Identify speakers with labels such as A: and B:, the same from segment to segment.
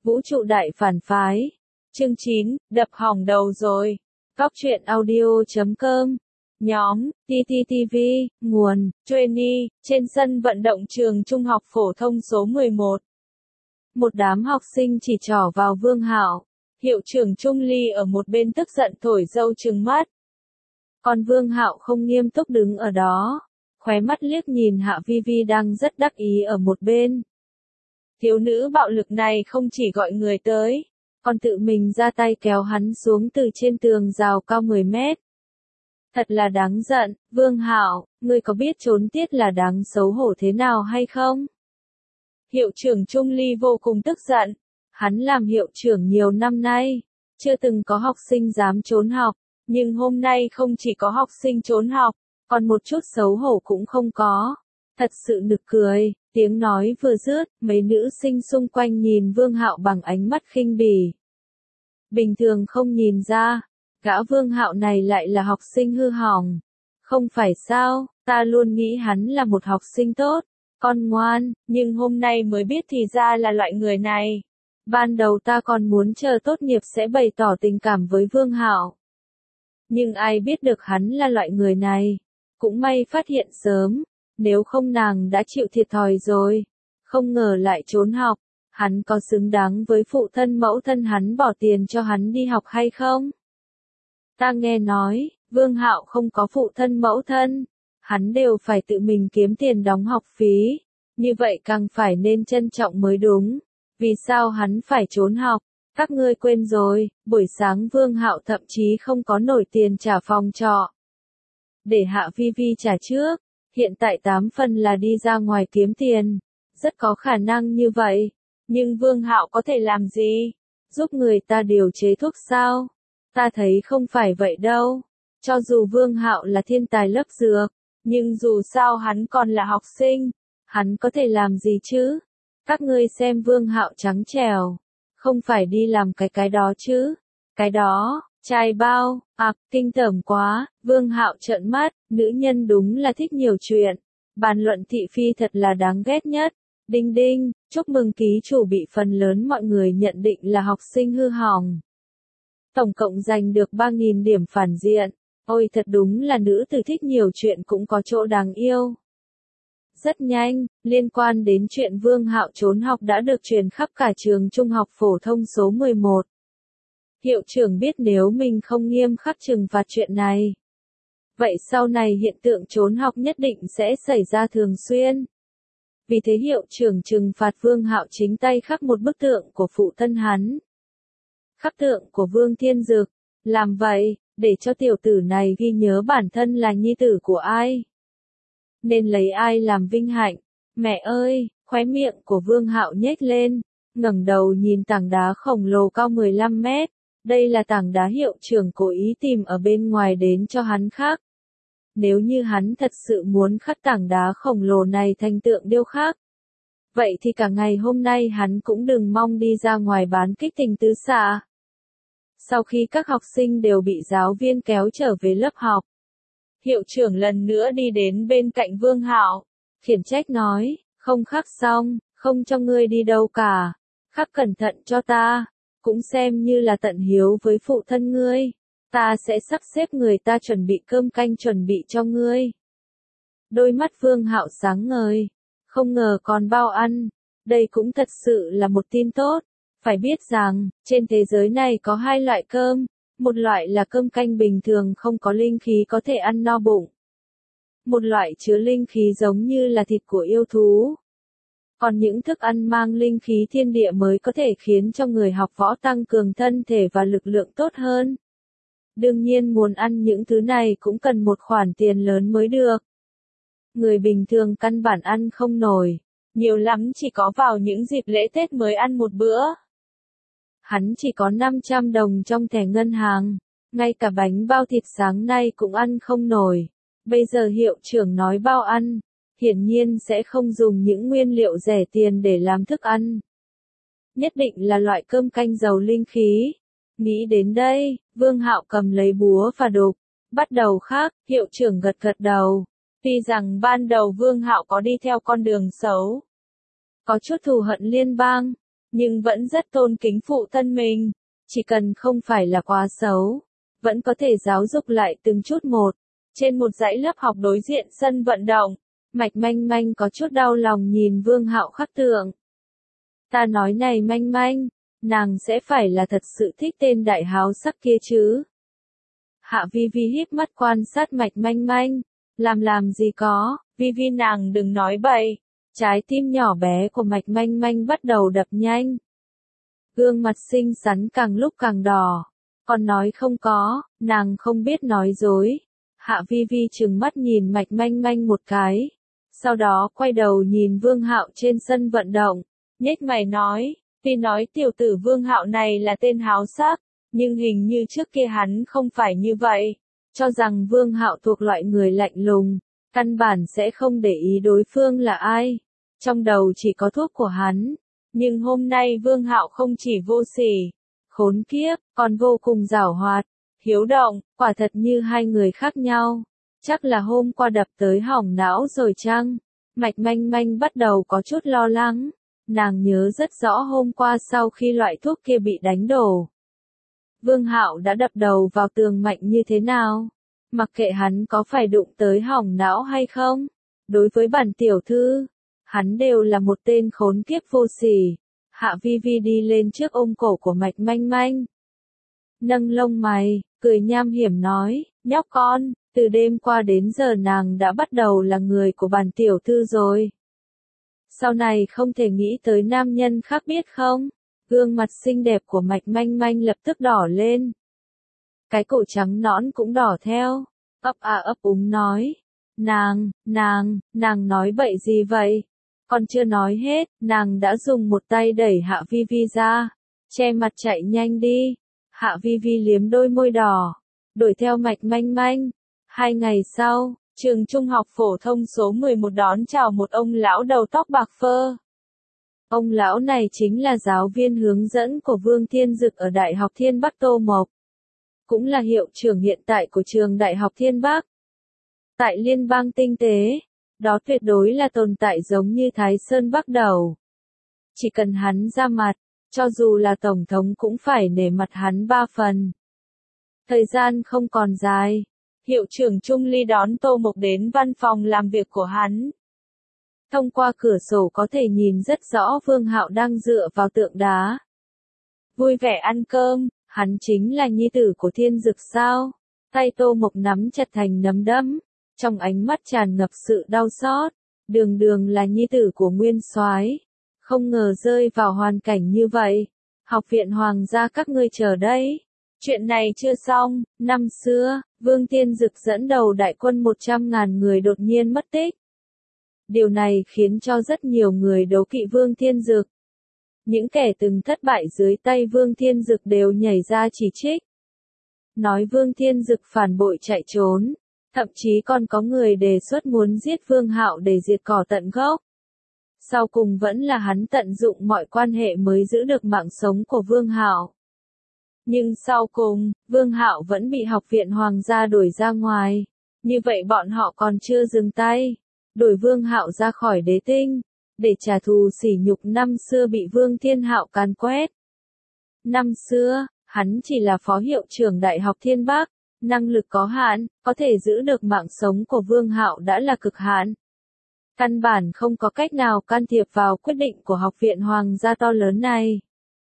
A: Vũ trụ đại phản phái. Chương 9, đập hỏng đầu rồi. Góc truyện audio.com. Nhóm, TTTV, nguồn, trainee, trên sân vận động trường trung học phổ thông số 11. Một đám học sinh chỉ trỏ vào Vương Hạo. Hiệu trưởng Trung Ly ở một bên tức giận thổi dâu trừng mắt. Còn Vương Hạo không nghiêm túc đứng ở đó, khóe mắt liếc nhìn Hạ Vi Vi đang rất đắc ý ở một bên. Thiếu nữ bạo lực này không chỉ gọi người tới, còn tự mình ra tay kéo hắn xuống từ trên tường rào cao 10 mét. Thật là đáng giận, Vương Hạo, ngươi có biết trốn tiết là đáng xấu hổ thế nào hay không? Hiệu trưởng Trung Ly vô cùng tức giận, hắn làm hiệu trưởng nhiều năm nay, chưa từng có học sinh dám trốn học, nhưng hôm nay không chỉ có học sinh trốn học, còn một chút xấu hổ cũng không có. Thật sự nực cười, tiếng nói vừa dứt, mấy nữ sinh xung quanh nhìn Vương Hạo bằng ánh mắt khinh bỉ. Bình thường không nhìn ra, gã Vương Hạo này lại là học sinh hư hỏng. Không phải sao, ta luôn nghĩ hắn là một học sinh tốt, con ngoan, nhưng hôm nay mới biết thì ra là loại người này. Ban đầu ta còn muốn chờ tốt nghiệp sẽ bày tỏ tình cảm với Vương Hạo. Nhưng ai biết được hắn là loại người này. Cũng may phát hiện sớm, nếu không nàng đã chịu thiệt thòi rồi. Không ngờ lại trốn học, hắn có xứng đáng với phụ thân mẫu thân hắn bỏ tiền cho hắn đi học hay không? Ta nghe nói, Vương Hạo không có phụ thân mẫu thân, hắn đều phải tự mình kiếm tiền đóng học phí, như vậy càng phải nên trân trọng mới đúng. Vì sao hắn phải trốn học? Các ngươi quên rồi, buổi sáng Vương Hạo thậm chí không có nổi tiền trả phòng trọ. Để Hạ Vi Vi trả trước, hiện tại 8 phần là đi ra ngoài kiếm tiền, rất có khả năng như vậy. Nhưng Vương Hạo có thể làm gì? Giúp người ta điều chế thuốc sao? Ta thấy không phải vậy đâu. Cho dù Vương Hạo là thiên tài lớp dược, nhưng dù sao hắn còn là học sinh, hắn có thể làm gì chứ? Các ngươi xem Vương Hạo trắng trẻo, không phải đi làm cái đó chứ? Cái đó, trai bao, kinh tởm quá. Vương Hạo trợn mắt, nữ nhân đúng là thích nhiều chuyện. Bàn luận thị phi thật là đáng ghét nhất. Đinh đinh, chúc mừng ký chủ bị phần lớn mọi người nhận định là học sinh hư hỏng. Tổng cộng giành được 3.000 điểm phản diện. Ôi thật đúng là nữ tử thích nhiều chuyện cũng có chỗ đáng yêu. Rất nhanh, liên quan đến chuyện Vương Hạo trốn học đã được truyền khắp cả trường trung học phổ thông số 11. Hiệu trưởng biết nếu mình không nghiêm khắc trừng phạt chuyện này, vậy sau này hiện tượng trốn học nhất định sẽ xảy ra thường xuyên. Vì thế hiệu trưởng trừng phạt Vương Hạo chính tay khắc một bức tượng của phụ thân hắn. Khắc tượng của Vương Thiên Dực, làm vậy, để cho tiểu tử này ghi nhớ bản thân là nhi tử của ai. Nên lấy ai làm vinh hạnh. Mẹ ơi, khóe miệng của Vương Hạo nhếch lên, ngẩng đầu nhìn tảng đá khổng lồ cao 15 mét. Đây là tảng đá hiệu trưởng cố ý tìm ở bên ngoài đến cho hắn khắc. Nếu như hắn thật sự muốn khắc tảng đá khổng lồ này thành tượng điêu khắc, vậy thì cả ngày hôm nay hắn cũng đừng mong đi ra ngoài bán kích tình tứ xạ. Sau khi các học sinh đều bị giáo viên kéo trở về lớp học, hiệu trưởng lần nữa đi đến bên cạnh Vương Hạo, khiển trách nói, không khắc xong, không cho ngươi đi đâu cả, khắc cẩn thận cho ta, cũng xem như là tận hiếu với phụ thân ngươi, ta sẽ sắp xếp người ta chuẩn bị cơm canh chuẩn bị cho ngươi. Đôi mắt Vương Hạo sáng ngời, không ngờ còn bao ăn, đây cũng thật sự là một tin tốt. Phải biết rằng, trên thế giới này có hai loại cơm, một loại là cơm canh bình thường không có linh khí có thể ăn no bụng. Một loại chứa linh khí giống như là thịt của yêu thú. Còn những thức ăn mang linh khí thiên địa mới có thể khiến cho người học võ tăng cường thân thể và lực lượng tốt hơn. Đương nhiên muốn ăn những thứ này cũng cần một khoản tiền lớn mới được. Người bình thường căn bản ăn không nổi, nhiều lắm chỉ có vào những dịp lễ Tết mới ăn một bữa. Hắn chỉ có 500 đồng trong thẻ ngân hàng, ngay cả bánh bao thịt sáng nay cũng ăn không nổi. Bây giờ hiệu trưởng nói bao ăn, hiển nhiên sẽ không dùng những nguyên liệu rẻ tiền để làm thức ăn. Nhất định là loại cơm canh giàu linh khí. Nghĩ đến đây, Vương Hạo cầm lấy búa và đục, bắt đầu khắc. Hiệu trưởng gật gật đầu. Tuy rằng ban đầu Vương Hạo có đi theo con đường xấu, có chút thù hận liên bang, nhưng vẫn rất tôn kính phụ thân mình. Chỉ cần không phải là quá xấu, vẫn có thể giáo dục lại từng chút một. Trên một dãy lớp học đối diện sân vận động, Mạch Manh Manh có chút đau lòng nhìn Vương Hạo khắc tượng. Ta nói này Manh Manh, nàng sẽ phải là thật sự thích tên đại háo sắc kia chứ. Hạ Vi Vi híp mắt quan sát Mạch Manh Manh, làm gì có, Vi Vi nàng đừng nói bậy. Trái tim nhỏ bé của Mạch Manh Manh bắt đầu đập nhanh. Gương mặt xinh xắn càng lúc càng đỏ. Còn nói không có, nàng không biết nói dối. Hạ Vi Vi trừng mắt nhìn Mạch Manh Manh một cái. Sau đó quay đầu nhìn Vương Hạo trên sân vận động. Nhếch mày nói, tuy nói tiểu tử Vương Hạo này là tên háo sắc, nhưng hình như trước kia hắn không phải như vậy. Cho rằng Vương Hạo thuộc loại người lạnh lùng, căn bản sẽ không để ý đối phương là ai. Trong đầu chỉ có thuốc của hắn. Nhưng hôm nay Vương Hạo không chỉ vô sỉ, khốn kiếp, còn vô cùng giảo hoạt, hiếu động, quả thật như hai người khác nhau. Chắc là hôm qua đập tới hỏng não rồi chăng? Mạch Manh Manh bắt đầu có chút lo lắng. Nàng nhớ rất rõ hôm qua sau khi loại thuốc kia bị đánh đổ. Vương Hạo đã đập đầu vào tường mạnh như thế nào? Mặc kệ hắn có phải đụng tới hỏng não hay không? Đối với bản tiểu thư, hắn đều là một tên khốn kiếp vô sỉ. Hạ Vi Vi đi lên trước ôm cổ của Mạch Manh Manh. Nâng lông mày, cười nham hiểm nói, nhóc con, từ đêm qua đến giờ nàng đã bắt đầu là người của bản tiểu thư rồi. Sau này không thể nghĩ tới nam nhân khác biết không? Gương mặt xinh đẹp của Mạch Manh Manh lập tức đỏ lên. Cái cổ trắng nõn cũng đỏ theo. Ấp úng nói. Nàng nói bậy gì vậy? Còn chưa nói hết, nàng đã dùng một tay đẩy Hạ Vi Vi ra. Che mặt chạy nhanh đi. Hạ Vi Vi liếm đôi môi đỏ. Đuổi theo Mạch Manh Manh. 2 ngày sau, trường trung học phổ thông số 11 đón chào một ông lão đầu tóc bạc phơ. Ông lão này chính là giáo viên hướng dẫn của Vương Thiên Dực ở Đại học Thiên Bắc Tô Mộc. Cũng là hiệu trưởng hiện tại của trường Đại học Thiên Bắc. Tại liên bang tinh tế, đó tuyệt đối là tồn tại giống như Thái Sơn Bắc Đầu. Chỉ cần hắn ra mặt, cho dù là tổng thống cũng phải nể mặt hắn 3 phần. Thời gian không còn dài, hiệu trưởng Trung Ly đón Tô Mộc đến văn phòng làm việc của hắn. Thông qua cửa sổ có thể nhìn rất rõ Vương Hạo đang dựa vào tượng đá. Vui vẻ ăn cơm, hắn chính là nhi tử của Thiên Dực sao? Tay Tô Mộc nắm chặt thành nắm đấm, trong ánh mắt tràn ngập sự đau xót. Đường là nhi tử của Nguyên Soái, không ngờ rơi vào hoàn cảnh như vậy. Học viện Hoàng gia các ngươi chờ đấy. Chuyện này chưa xong, năm xưa, Vương Thiên Dực dẫn đầu đại quân 100.000 người đột nhiên mất tích. Điều này khiến cho rất nhiều người đấu kỵ Vương Thiên Dực. Những kẻ từng thất bại dưới tay Vương Thiên Dực đều nhảy ra chỉ trích. Nói Vương Thiên Dực phản bội chạy trốn. Thậm chí còn có người đề xuất muốn giết Vương Hạo để diệt cỏ tận gốc. Sau cùng vẫn là hắn tận dụng mọi quan hệ mới giữ được mạng sống của Vương Hạo. Nhưng sau cùng, Vương Hạo vẫn bị học viện Hoàng gia đuổi ra ngoài. Như vậy bọn họ còn chưa dừng tay. Đuổi Vương Hạo ra khỏi đế tinh, để trả thù sỉ nhục năm xưa bị Vương Thiên Hạo càn quét. Năm xưa, hắn chỉ là phó hiệu trưởng Đại học Thiên Bắc, năng lực có hạn, có thể giữ được mạng sống của Vương Hạo đã là cực hạn. Căn bản không có cách nào can thiệp vào quyết định của học viện Hoàng gia to lớn này.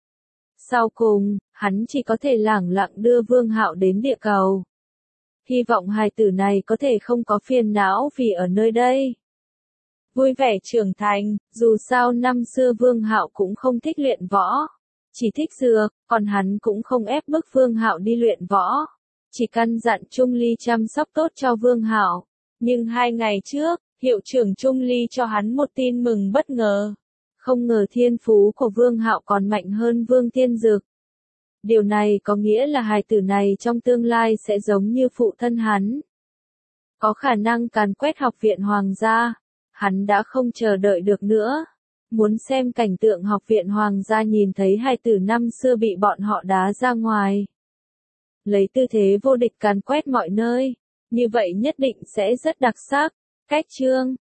A: Sau cùng, hắn chỉ có thể lẳng lặng đưa Vương Hạo đến địa cầu. Hy vọng hài tử này có thể không có phiền não vì ở nơi đây. Vui vẻ trưởng thành, dù sao năm xưa Vương Hạo cũng không thích luyện võ, chỉ thích dược, còn hắn cũng không ép bức Vương Hạo đi luyện võ, chỉ căn dặn Trung Ly chăm sóc tốt cho Vương Hạo. Nhưng 2 ngày trước, hiệu trưởng Trung Ly cho hắn một tin mừng bất ngờ. Không ngờ thiên phú của Vương Hạo còn mạnh hơn Vương Thiên Dực. Điều này có nghĩa là hài tử này trong tương lai sẽ giống như phụ thân hắn. Có khả năng càn quét học viện Hoàng gia. Hắn đã không chờ đợi được nữa. Muốn xem cảnh tượng học viện Hoàng gia nhìn thấy hài tử năm xưa bị bọn họ đá ra ngoài. Lấy tư thế vô địch càn quét mọi nơi. Như vậy nhất định sẽ rất đặc sắc. Cách chương